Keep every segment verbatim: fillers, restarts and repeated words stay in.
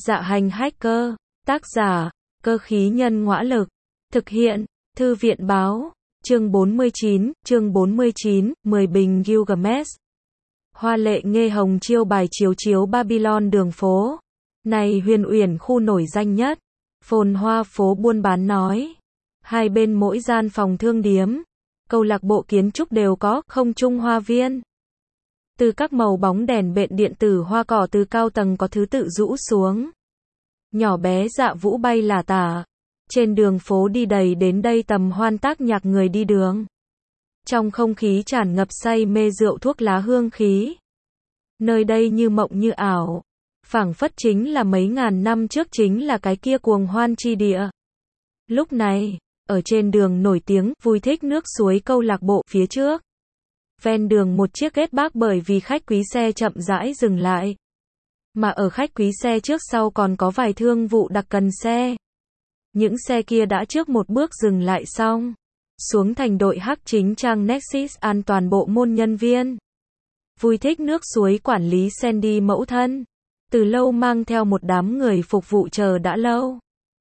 Dạ hành hacker, tác giả, cơ khí nhân ngõa lực, thực hiện, thư viện báo, chương bốn mươi chín, chương bốn mươi chín, mười bình Gilgamesh. Hoa lệ nghe hồng chiêu bài chiếu chiếu Babylon đường phố. Này huyền uyển khu nổi danh nhất, phồn hoa phố buôn bán nói. Hai bên mỗi gian phòng thương điếm, câu lạc bộ kiến trúc đều có, không trung hoa viên. Từ các màu bóng đèn bện điện tử hoa cỏ từ cao tầng có thứ tự rũ xuống. Nhỏ bé dạ vũ bay lả tả. Trên đường phố đi đầy đến đây tầm hoan tác nhạc người đi đường. Trong không khí tràn ngập say mê rượu thuốc lá hương khí. Nơi đây như mộng như ảo. Phảng phất chính là mấy ngàn năm trước chính là cái kia cuồng hoan chi địa. Lúc này, ở trên đường nổi tiếng, vui thích nước suối câu lạc bộ phía trước. Ven đường một chiếc ghét bác bởi vì khách quý xe chậm rãi dừng lại. Mà ở khách quý xe trước sau còn có vài thương vụ đặc cần xe. Những xe kia đã trước một bước dừng lại xong. Xuống thành đội hắc chính trang Nexus an toàn bộ môn nhân viên. Vui thích nước suối quản lý Sandy mẫu thân. Từ lâu mang theo một đám người phục vụ chờ đã lâu.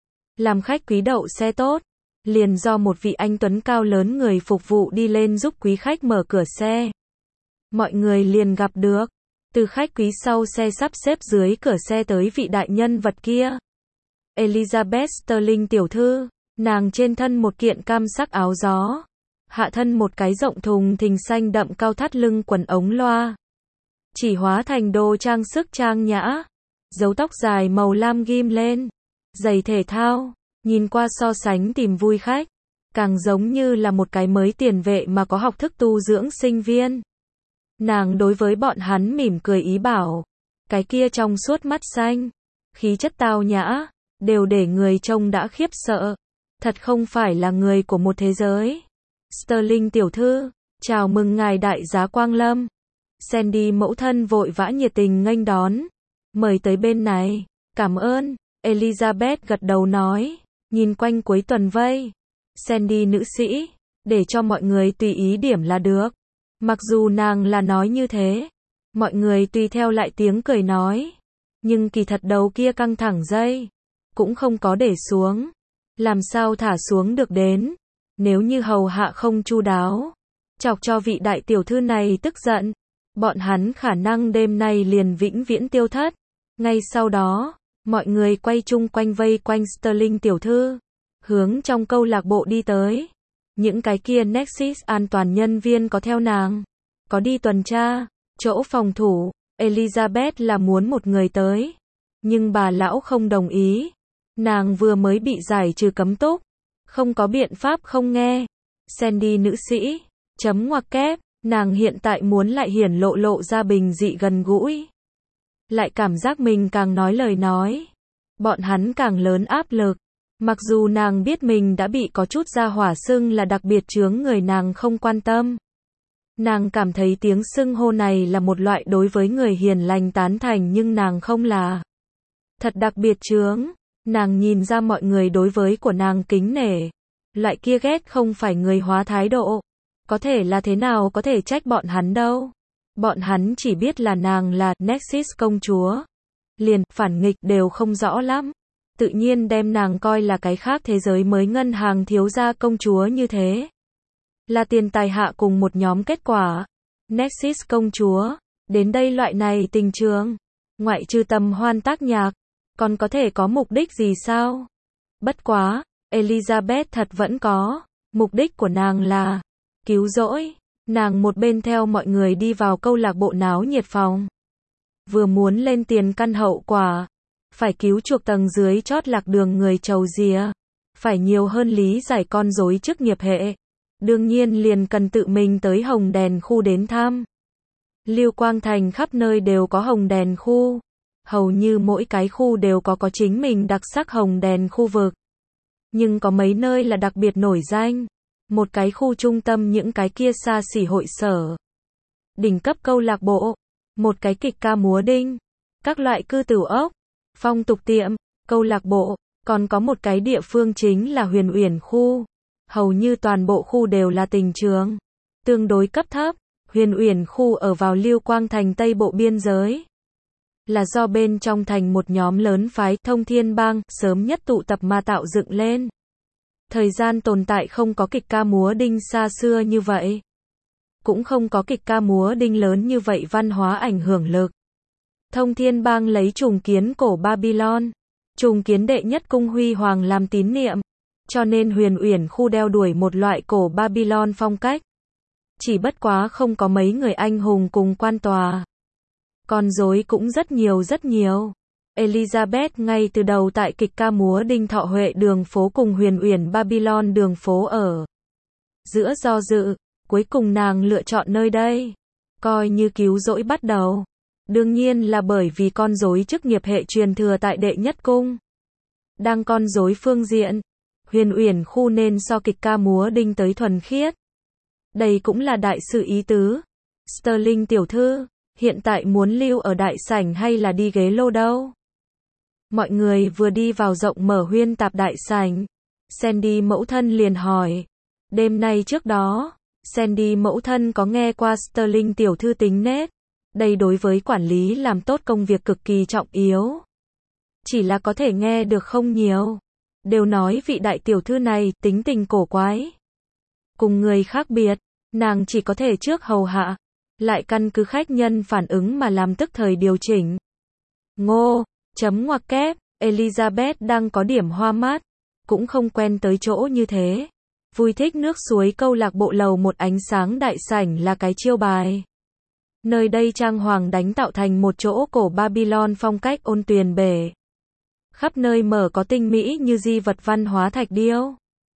Làm khách quý đậu xe tốt. Liền do một vị anh tuấn cao lớn người phục vụ đi lên giúp quý khách mở cửa xe. Mọi người liền gặp được. Từ khách quý sau xe sắp xếp dưới cửa xe tới vị đại nhân vật kia. Elizabeth Sterling tiểu thư. Nàng trên thân một kiện cam sắc áo gió. Hạ thân một cái rộng thùng thình xanh đậm cao thắt lưng quần ống loa. Chỉ hóa thành đồ trang sức trang nhã. Dấu tóc dài màu lam ghim lên. Giày thể thao. Nhìn qua so sánh tìm vui khách. Càng giống như là một cái mới tiền vệ mà có học thức tu dưỡng sinh viên. Nàng đối với bọn hắn mỉm cười ý bảo. Cái kia trong suốt mắt xanh. Khí chất tao nhã. Đều để người trông đã khiếp sợ. Thật không phải là người của một thế giới. Sterling tiểu thư. Chào mừng ngài đại giá quang lâm. Sandy mẫu thân vội vã nhiệt tình nghênh đón. Mời tới bên này. Cảm ơn. Elizabeth gật đầu nói. Nhìn quanh cuối tuần vây. Sandy nữ sĩ. Để cho mọi người tùy ý điểm là được. Mặc dù nàng là nói như thế. Mọi người tùy theo lại tiếng cười nói. Nhưng kỳ thật đầu kia căng thẳng dây. Cũng không có để xuống. Làm sao thả xuống được đến. Nếu như hầu hạ không chu đáo. Chọc cho vị đại tiểu thư này tức giận. Bọn hắn khả năng đêm nay liền vĩnh viễn tiêu thất. Ngay sau đó. Mọi người quay chung quanh vây quanh Sterling tiểu thư. Hướng trong câu lạc bộ đi tới. Những cái kia Nexus an toàn nhân viên có theo nàng. Có đi tuần tra. Chỗ phòng thủ. Elizabeth là muốn một người tới. Nhưng bà lão không đồng ý. Nàng vừa mới bị giải trừ cấm túc. Không có biện pháp không nghe. Sandy nữ sĩ. Chấm ngoặc kép. Nàng hiện tại muốn lại hiển lộ lộ ra bình dị gần gũi. Lại cảm giác mình càng nói lời nói. Bọn hắn càng lớn áp lực. Mặc dù nàng biết mình đã bị có chút ra hỏa xưng là đặc biệt chướng người nàng không quan tâm. Nàng cảm thấy tiếng xưng hô này là một loại đối với người hiền lành tán thành nhưng nàng không là. Thật đặc biệt chướng. Nàng nhìn ra mọi người đối với của nàng kính nể. Loại kia ghét không phải người hóa thái độ. Có thể là thế nào có thể trách bọn hắn đâu. Bọn hắn chỉ biết là nàng là Nexus công chúa. Liền, phản nghịch đều không rõ lắm. Tự nhiên đem nàng coi là cái khác thế giới mới ngân hàng thiếu gia công chúa như thế. Là tiền tài hạ cùng một nhóm kết quả. Nexus công chúa. Đến đây loại này tình trường. Ngoại trừ tầm hoan tác nhạc. Còn có thể có mục đích gì sao? Bất quá. Elizabeth thật vẫn có. Mục đích của nàng là cứu rỗi. Nàng một bên theo mọi người đi vào câu lạc bộ náo nhiệt phòng. Vừa muốn lên tiền căn hậu quả. Phải cứu chuộc tầng dưới chót lạc đường người trầu rìa. Phải nhiều hơn lý giải con rối chức nghiệp hệ. Đương nhiên liền cần tự mình tới hồng đèn khu đến thăm. Lưu Quang Thành khắp nơi đều có hồng đèn khu. Hầu như mỗi cái khu đều có có chính mình đặc sắc hồng đèn khu vực. Nhưng có mấy nơi là đặc biệt nổi danh. Một cái khu trung tâm những cái kia xa xỉ hội sở. Đỉnh cấp câu lạc bộ. Một cái kịch ca múa đinh. Các loại cư tửu ốc. Phong tục tiệm. Câu lạc bộ. Còn có một cái địa phương chính là huyền uyển khu. Hầu như toàn bộ khu đều là tình trường. Tương đối cấp thấp. Huyền uyển khu ở vào Lưu Quang Thành Tây Bộ biên giới. là do bên trong thành một nhóm lớn phái Thông Thiên Bang sớm nhất tụ tập mà tạo dựng lên. Thời gian tồn tại không có kịch ca múa đinh xa xưa như vậy. Cũng không có kịch ca múa đinh lớn như vậy văn hóa ảnh hưởng lực. Thông Thiên Bang lấy trùng kiến cổ Babylon, trùng kiến đệ nhất cung huy hoàng làm tín niệm, cho nên Huyền Uyển khu đeo đuổi một loại cổ Babylon phong cách. Chỉ bất quá không có mấy người anh hùng cùng quan tòa. Con rối cũng rất nhiều rất nhiều. Elizabeth ngay từ đầu tại kịch ca múa Đinh Thọ Huệ đường phố cùng Huyền Uyển Babylon đường phố ở giữa do dự, cuối cùng nàng lựa chọn nơi đây, coi như cứu rỗi bắt đầu. Đương nhiên là bởi vì con rối chức nghiệp hệ truyền thừa tại đệ nhất cung. Đang con rối phương diện, Huyền Uyển khu nên so kịch ca múa Đinh tới thuần khiết. Đây cũng là đại sự ý tứ. Sterling tiểu thư, hiện tại muốn lưu ở đại sảnh hay là đi ghế lô đâu? Mọi người vừa đi vào rộng mở huyên tạp đại sảnh, Sandy mẫu thân liền hỏi. Đêm nay trước đó, Sandy mẫu thân có nghe qua Sterling tiểu thư tính nết. Đây đối với quản lý làm tốt công việc cực kỳ trọng yếu. Chỉ là có thể nghe được không nhiều. Đều nói vị đại tiểu thư này tính tình cổ quái. Cùng người khác biệt, nàng chỉ có thể trước hầu hạ, lại căn cứ khách nhân phản ứng mà làm tức thời điều chỉnh. Ngô, chấm ngoặc kép, Elizabeth đang có điểm hoa mắt, cũng không quen tới chỗ như thế. Vui thích nước suối câu lạc bộ lầu một ánh sáng đại sảnh là cái chiêu bài. Nơi đây trang hoàng đánh tạo thành một chỗ cổ Babylon phong cách ôn tuyền bể. Khắp nơi mở có tinh mỹ như di vật văn hóa thạch điêu.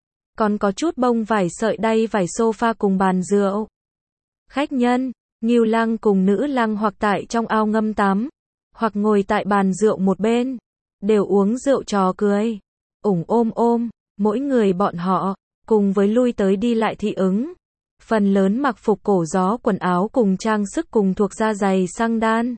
Còn có chút bông vải sợi đay vải sofa cùng bàn rượu. Khách nhân, Ngưu Lăng cùng Nữ Lăng hoặc tại trong ao ngâm tắm, hoặc ngồi tại bàn rượu một bên, đều uống rượu trò cười, ủng ôm ôm, mỗi người bọn họ, cùng với lui tới đi lại thị ứng. Phần lớn mặc phục cổ gió quần áo cùng trang sức cùng thuộc da giày xăng đan.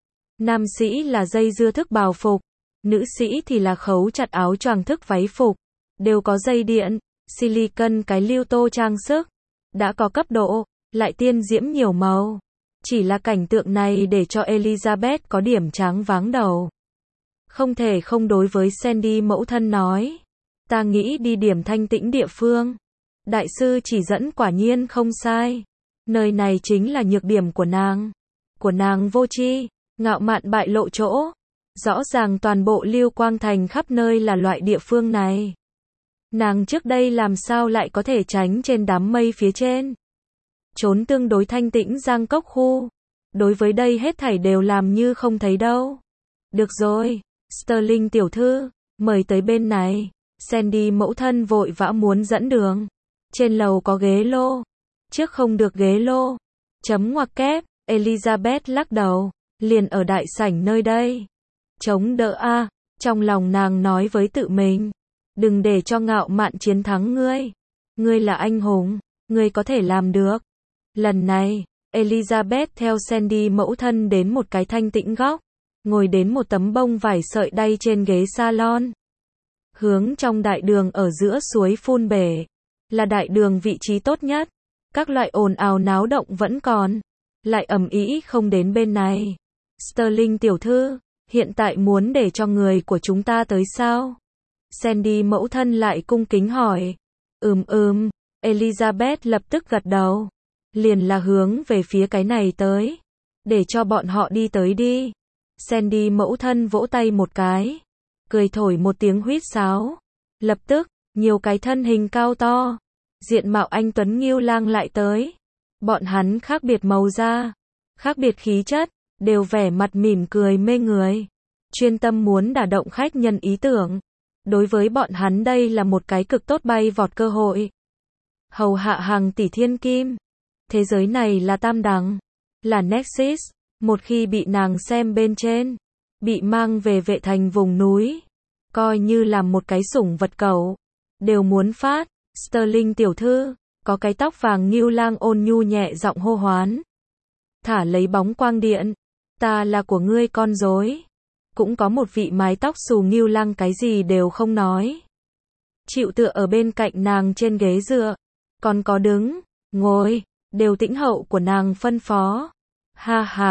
Nam sĩ là dây dưa thức bào phục, nữ sĩ thì là khấu chặt áo choàng thức váy phục, đều có dây điện, silicon cái lưu tô trang sức, đã có cấp độ, lại tiên diễm nhiều màu. Chỉ là cảnh tượng này để cho Elizabeth có điểm tráng váng đầu. Không thể không đối với Sandy mẫu thân nói. Ta nghĩ đi điểm thanh tĩnh địa phương. Đại sư chỉ dẫn quả nhiên không sai. Nơi này chính là nhược điểm của nàng. Của nàng vô tri, ngạo mạn bại lộ chỗ. Rõ ràng toàn bộ Lưu Quang Thành khắp nơi là loại địa phương này. Nàng trước đây làm sao lại có thể tránh trên đám mây phía trên. Trốn tương đối thanh tĩnh Giang Cốc khu. Đối với đây hết thảy đều làm như không thấy đâu. Được rồi, Sterling tiểu thư, mời tới bên này. Sandy mẫu thân vội vã muốn dẫn đường. Trên lầu có ghế lô. Trước không được ghế lô. Chấm ngoặc kép, Elizabeth lắc đầu. Liền ở đại sảnh nơi đây. Chống đỡ a, trong lòng nàng nói với tự mình. Đừng để cho ngạo mạn chiến thắng ngươi. Ngươi là anh hùng, ngươi có thể làm được. Lần này, Elizabeth theo Sandy mẫu thân đến một cái thanh tĩnh góc. Ngồi đến một tấm bông vải sợi đay trên ghế salon. Hướng trong đại đường ở giữa suối phun bể. Là đại đường vị trí tốt nhất. Các loại ồn ào náo động vẫn còn. Lại ầm ĩ không đến bên này. Sterling tiểu thư, hiện tại muốn để cho người của chúng ta tới sao? Sandy mẫu thân lại cung kính hỏi. Ừm ừm, Elizabeth lập tức gật đầu. Liền là hướng về phía cái này tới. Để cho bọn họ đi tới đi. Sandy mẫu thân vỗ tay một cái. Cười thổi một tiếng huýt sáo. Lập tức, nhiều cái thân hình cao to. Diện mạo anh Tuấn Ngưu Lang lại tới. Bọn hắn khác biệt màu da. Khác biệt khí chất. Đều vẻ mặt mỉm cười mê người. Chuyên tâm muốn đả động khách nhân ý tưởng. Đối với bọn hắn đây là một cái cực tốt bay vọt cơ hội. Hầu hạ hàng tỷ thiên kim. Thế giới này là tam đẳng. Là Nexus. Một khi bị nàng xem bên trên. Bị mang về vệ thành vùng núi. Coi như là một cái sủng vật cẩu. Đều muốn phát. Sterling tiểu thư. Có cái tóc vàng Ngưu Lang ôn nhu nhẹ giọng hô hoán. Thả lấy bóng quang điện. Ta là của ngươi con rối. Cũng có một vị mái tóc xù Ngưu Lang cái gì đều không nói. Chịu tựa ở bên cạnh nàng trên ghế dựa. Còn có đứng, ngồi, đều tĩnh hậu của nàng phân phó. Ha ha,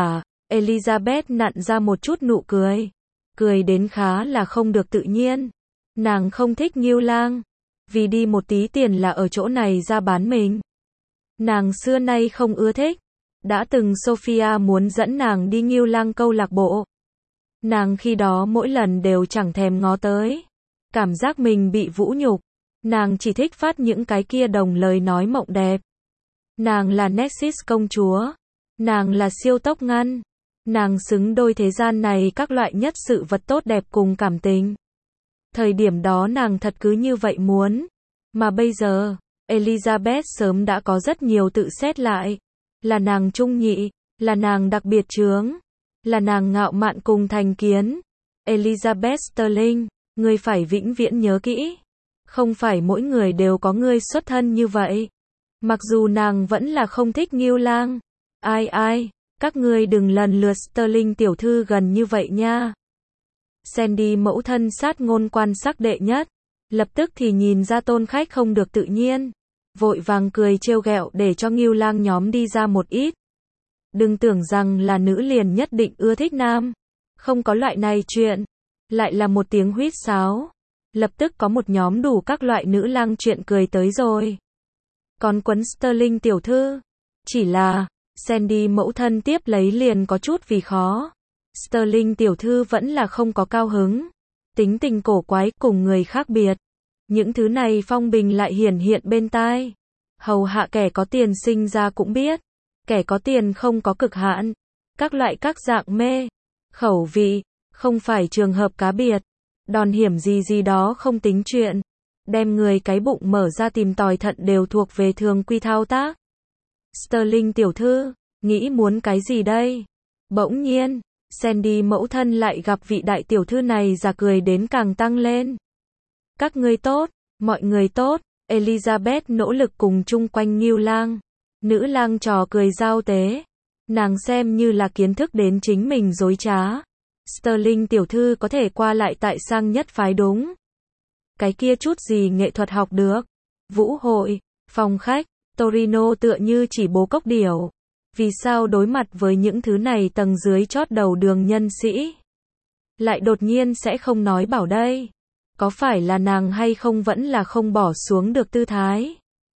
Elizabeth nặn ra một chút nụ cười. Cười đến khá là không được tự nhiên. Nàng không thích Ngưu Lang. Vì đi một tí tiền là ở chỗ này ra bán mình. Nàng xưa nay không ưa thích. Đã từng Sophia muốn dẫn nàng đi Ngưu Lang câu lạc bộ. Nàng khi đó mỗi lần đều chẳng thèm ngó tới. Cảm giác mình bị vũ nhục. Nàng chỉ thích phát những cái kia đồng lời nói mộng đẹp. Nàng là Nexus công chúa. Nàng là siêu tốc ngăn. Nàng xứng đôi thế gian này các loại nhất sự vật tốt đẹp cùng cảm tình. Thời điểm đó nàng thật cứ như vậy muốn. Mà bây giờ, Elizabeth sớm đã có rất nhiều tự xét lại. Là nàng trung nhị, là nàng đặc biệt chướng, là nàng ngạo mạn cùng thành kiến. Elizabeth Sterling, ngươi phải vĩnh viễn nhớ kỹ. Không phải mỗi người đều có ngươi xuất thân như vậy. Mặc dù nàng vẫn là không thích Ngưu Lang. Ai ai, các ngươi đừng lần lượt Sterling tiểu thư gần như vậy nha. Sandy mẫu thân sát ngôn quan sắc đệ nhất. Lập tức thì nhìn ra tôn khách không được tự nhiên. Vội vàng cười trêu ghẹo để cho Ngưu Lang nhóm đi ra một ít. Đừng tưởng rằng là nữ liền nhất định ưa thích nam. Không có loại này chuyện. Lại là một tiếng huýt sáo. Lập tức có một nhóm đủ các loại nữ lang chuyện cười tới rồi. Còn quấn Sterling tiểu thư. Chỉ là, Sandy mẫu thân tiếp lấy liền có chút vì khó. Sterling tiểu thư vẫn là không có cao hứng. Tính tình cổ quái cùng người khác biệt. Những thứ này phong bình lại hiển hiện bên tai. Hầu hạ kẻ có tiền sinh ra cũng biết. Kẻ có tiền không có cực hạn. Các loại các dạng mê. Khẩu vị. Không phải trường hợp cá biệt. Đòn hiểm gì gì đó không tính chuyện. Đem người cái bụng mở ra tìm tòi thận đều thuộc về thường quy thao tác. Sterling tiểu thư, nghĩ muốn cái gì đây? Bỗng nhiên, Sandy mẫu thân lại gặp vị đại tiểu thư này già cười đến càng tăng lên. Các ngươi tốt, mọi người tốt. Elizabeth nỗ lực cùng chung quanh Ngưu Lang. Nữ lang trò cười giao tế. Nàng xem như là kiến thức đến chính mình dối trá. Sterling tiểu thư có thể qua lại tại sang nhất phái đúng. Cái kia chút gì nghệ thuật học được. Vũ hội, phòng khách, Torino tựa như chỉ bố cốc điểu. Vì sao đối mặt với những thứ này tầng dưới chót đầu đường nhân sĩ? Lại đột nhiên sẽ không nói bảo đây. Có phải là nàng hay không vẫn là không bỏ xuống được tư thái?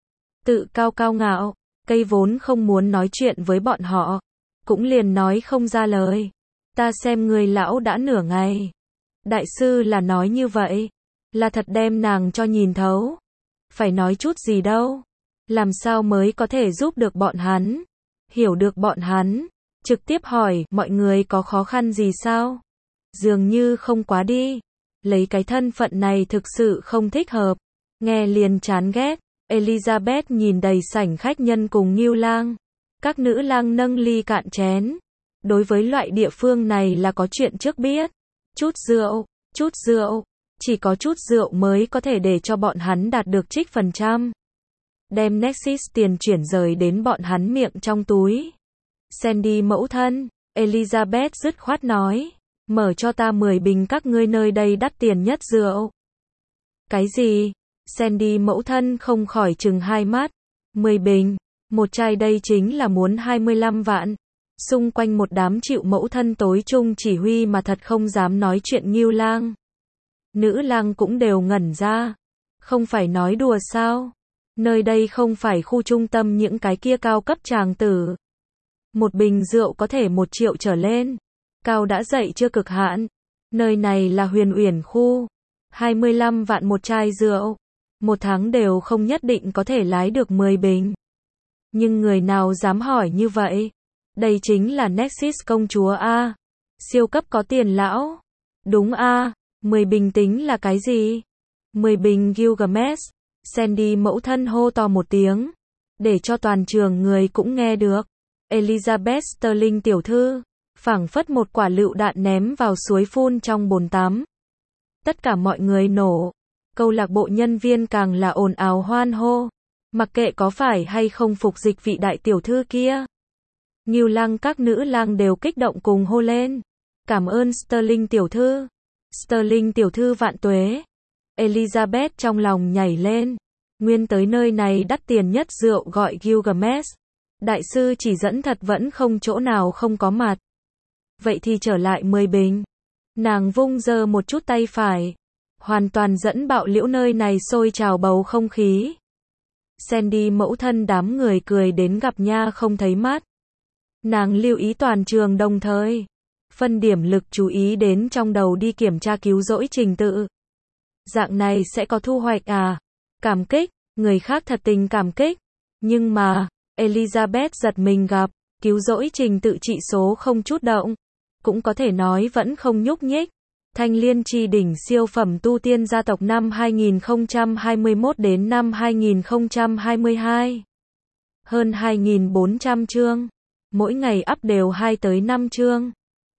Tự cao cao ngạo, cây vốn không muốn nói chuyện với bọn họ. Cũng liền nói không ra lời. Ta xem người lão đã nửa ngày. Đại sư là nói như vậy. Là thật đem nàng cho nhìn thấu. Phải nói chút gì đâu. Làm sao mới có thể giúp được bọn hắn. Hiểu được bọn hắn. Trực tiếp hỏi, mọi người có khó khăn gì sao? Dường như không quá đi. Lấy cái thân phận này thực sự không thích hợp. Nghe liền chán ghét. Elizabeth nhìn đầy sảnh khách nhân cùng Ngưu Lang. Các nữ lang nâng ly cạn chén. Đối với loại địa phương này là có chuyện trước biết. Chút rượu, chút rượu. Chỉ có chút rượu mới có thể để cho bọn hắn đạt được trích phần trăm. Đem Nexus tiền chuyển rời đến bọn hắn miệng trong túi. Sandy mẫu thân, Elizabeth dứt khoát nói. Mở cho ta mười bình các ngươi nơi đây đắt tiền nhất rượu. Cái gì? Sandy mẫu thân không khỏi chừng hai mắt. mười bình, một chai đây chính là muốn hai mươi lăm vạn. Xung quanh một đám chịu mẫu thân tối trung chỉ huy mà thật không dám nói chuyện Ngưu Lang. Nữ lang cũng đều ngẩn ra. Không phải nói đùa sao? Nơi đây không phải khu trung tâm những cái kia cao cấp tràng tử. Một bình rượu có thể một triệu trở lên. Cao đã dậy chưa cực hạn. Nơi này là Huyền Uyển khu. hai mươi lăm vạn một chai rượu. Một tháng đều không nhất định có thể lái được mười bình. Nhưng người nào dám hỏi như vậy? Đây chính là Nexus công chúa A. Siêu cấp có tiền lão. Đúng A. mười bình tính là cái gì? mười bình Gilgamesh. Sandy mẫu thân hô to một tiếng. Để cho toàn trường người cũng nghe được. Elizabeth Sterling tiểu thư. Phảng phất một quả lựu đạn ném vào suối phun trong bồn tắm. Tất cả mọi người nổ. Câu lạc bộ nhân viên càng là ồn ào hoan hô. Mặc kệ có phải hay không phục dịch vị đại tiểu thư kia. Ngưu Lang các nữ lang đều kích động cùng hô lên. Cảm ơn Sterling tiểu thư. Sterling tiểu thư vạn tuế. Elizabeth trong lòng nhảy lên. Nguyên tới nơi này đắt tiền nhất rượu gọi Gilgamesh. Đại sư chỉ dẫn thật vẫn không chỗ nào không có mặt. vậy thì trở lại mười bình. Nàng vung giơ một chút tay phải, hoàn toàn dẫn bạo liễu nơi này sôi trào bầu không khí. Sandy mẫu thân đám người cười đến gặp nha không thấy mắt. Nàng lưu ý toàn trường đồng thời phân điểm lực chú ý đến trong đầu đi kiểm tra cứu rỗi trình tự. Dạng này sẽ có thu hoạch à? Cảm kích, người khác thật tình cảm kích. Nhưng mà, Elizabeth giật mình gặp, cứu rỗi trình tự trị số không chút động. Cũng có thể nói vẫn không nhúc nhích. Thanh Liên Chi đỉnh siêu phẩm tu tiên gia tộc năm hai nghìn không trăm hai mươi mốt đến năm hai nghìn không trăm hai mươi hai. Hơn hai nghìn bốn trăm chương. Mỗi ngày up đều hai tới năm chương.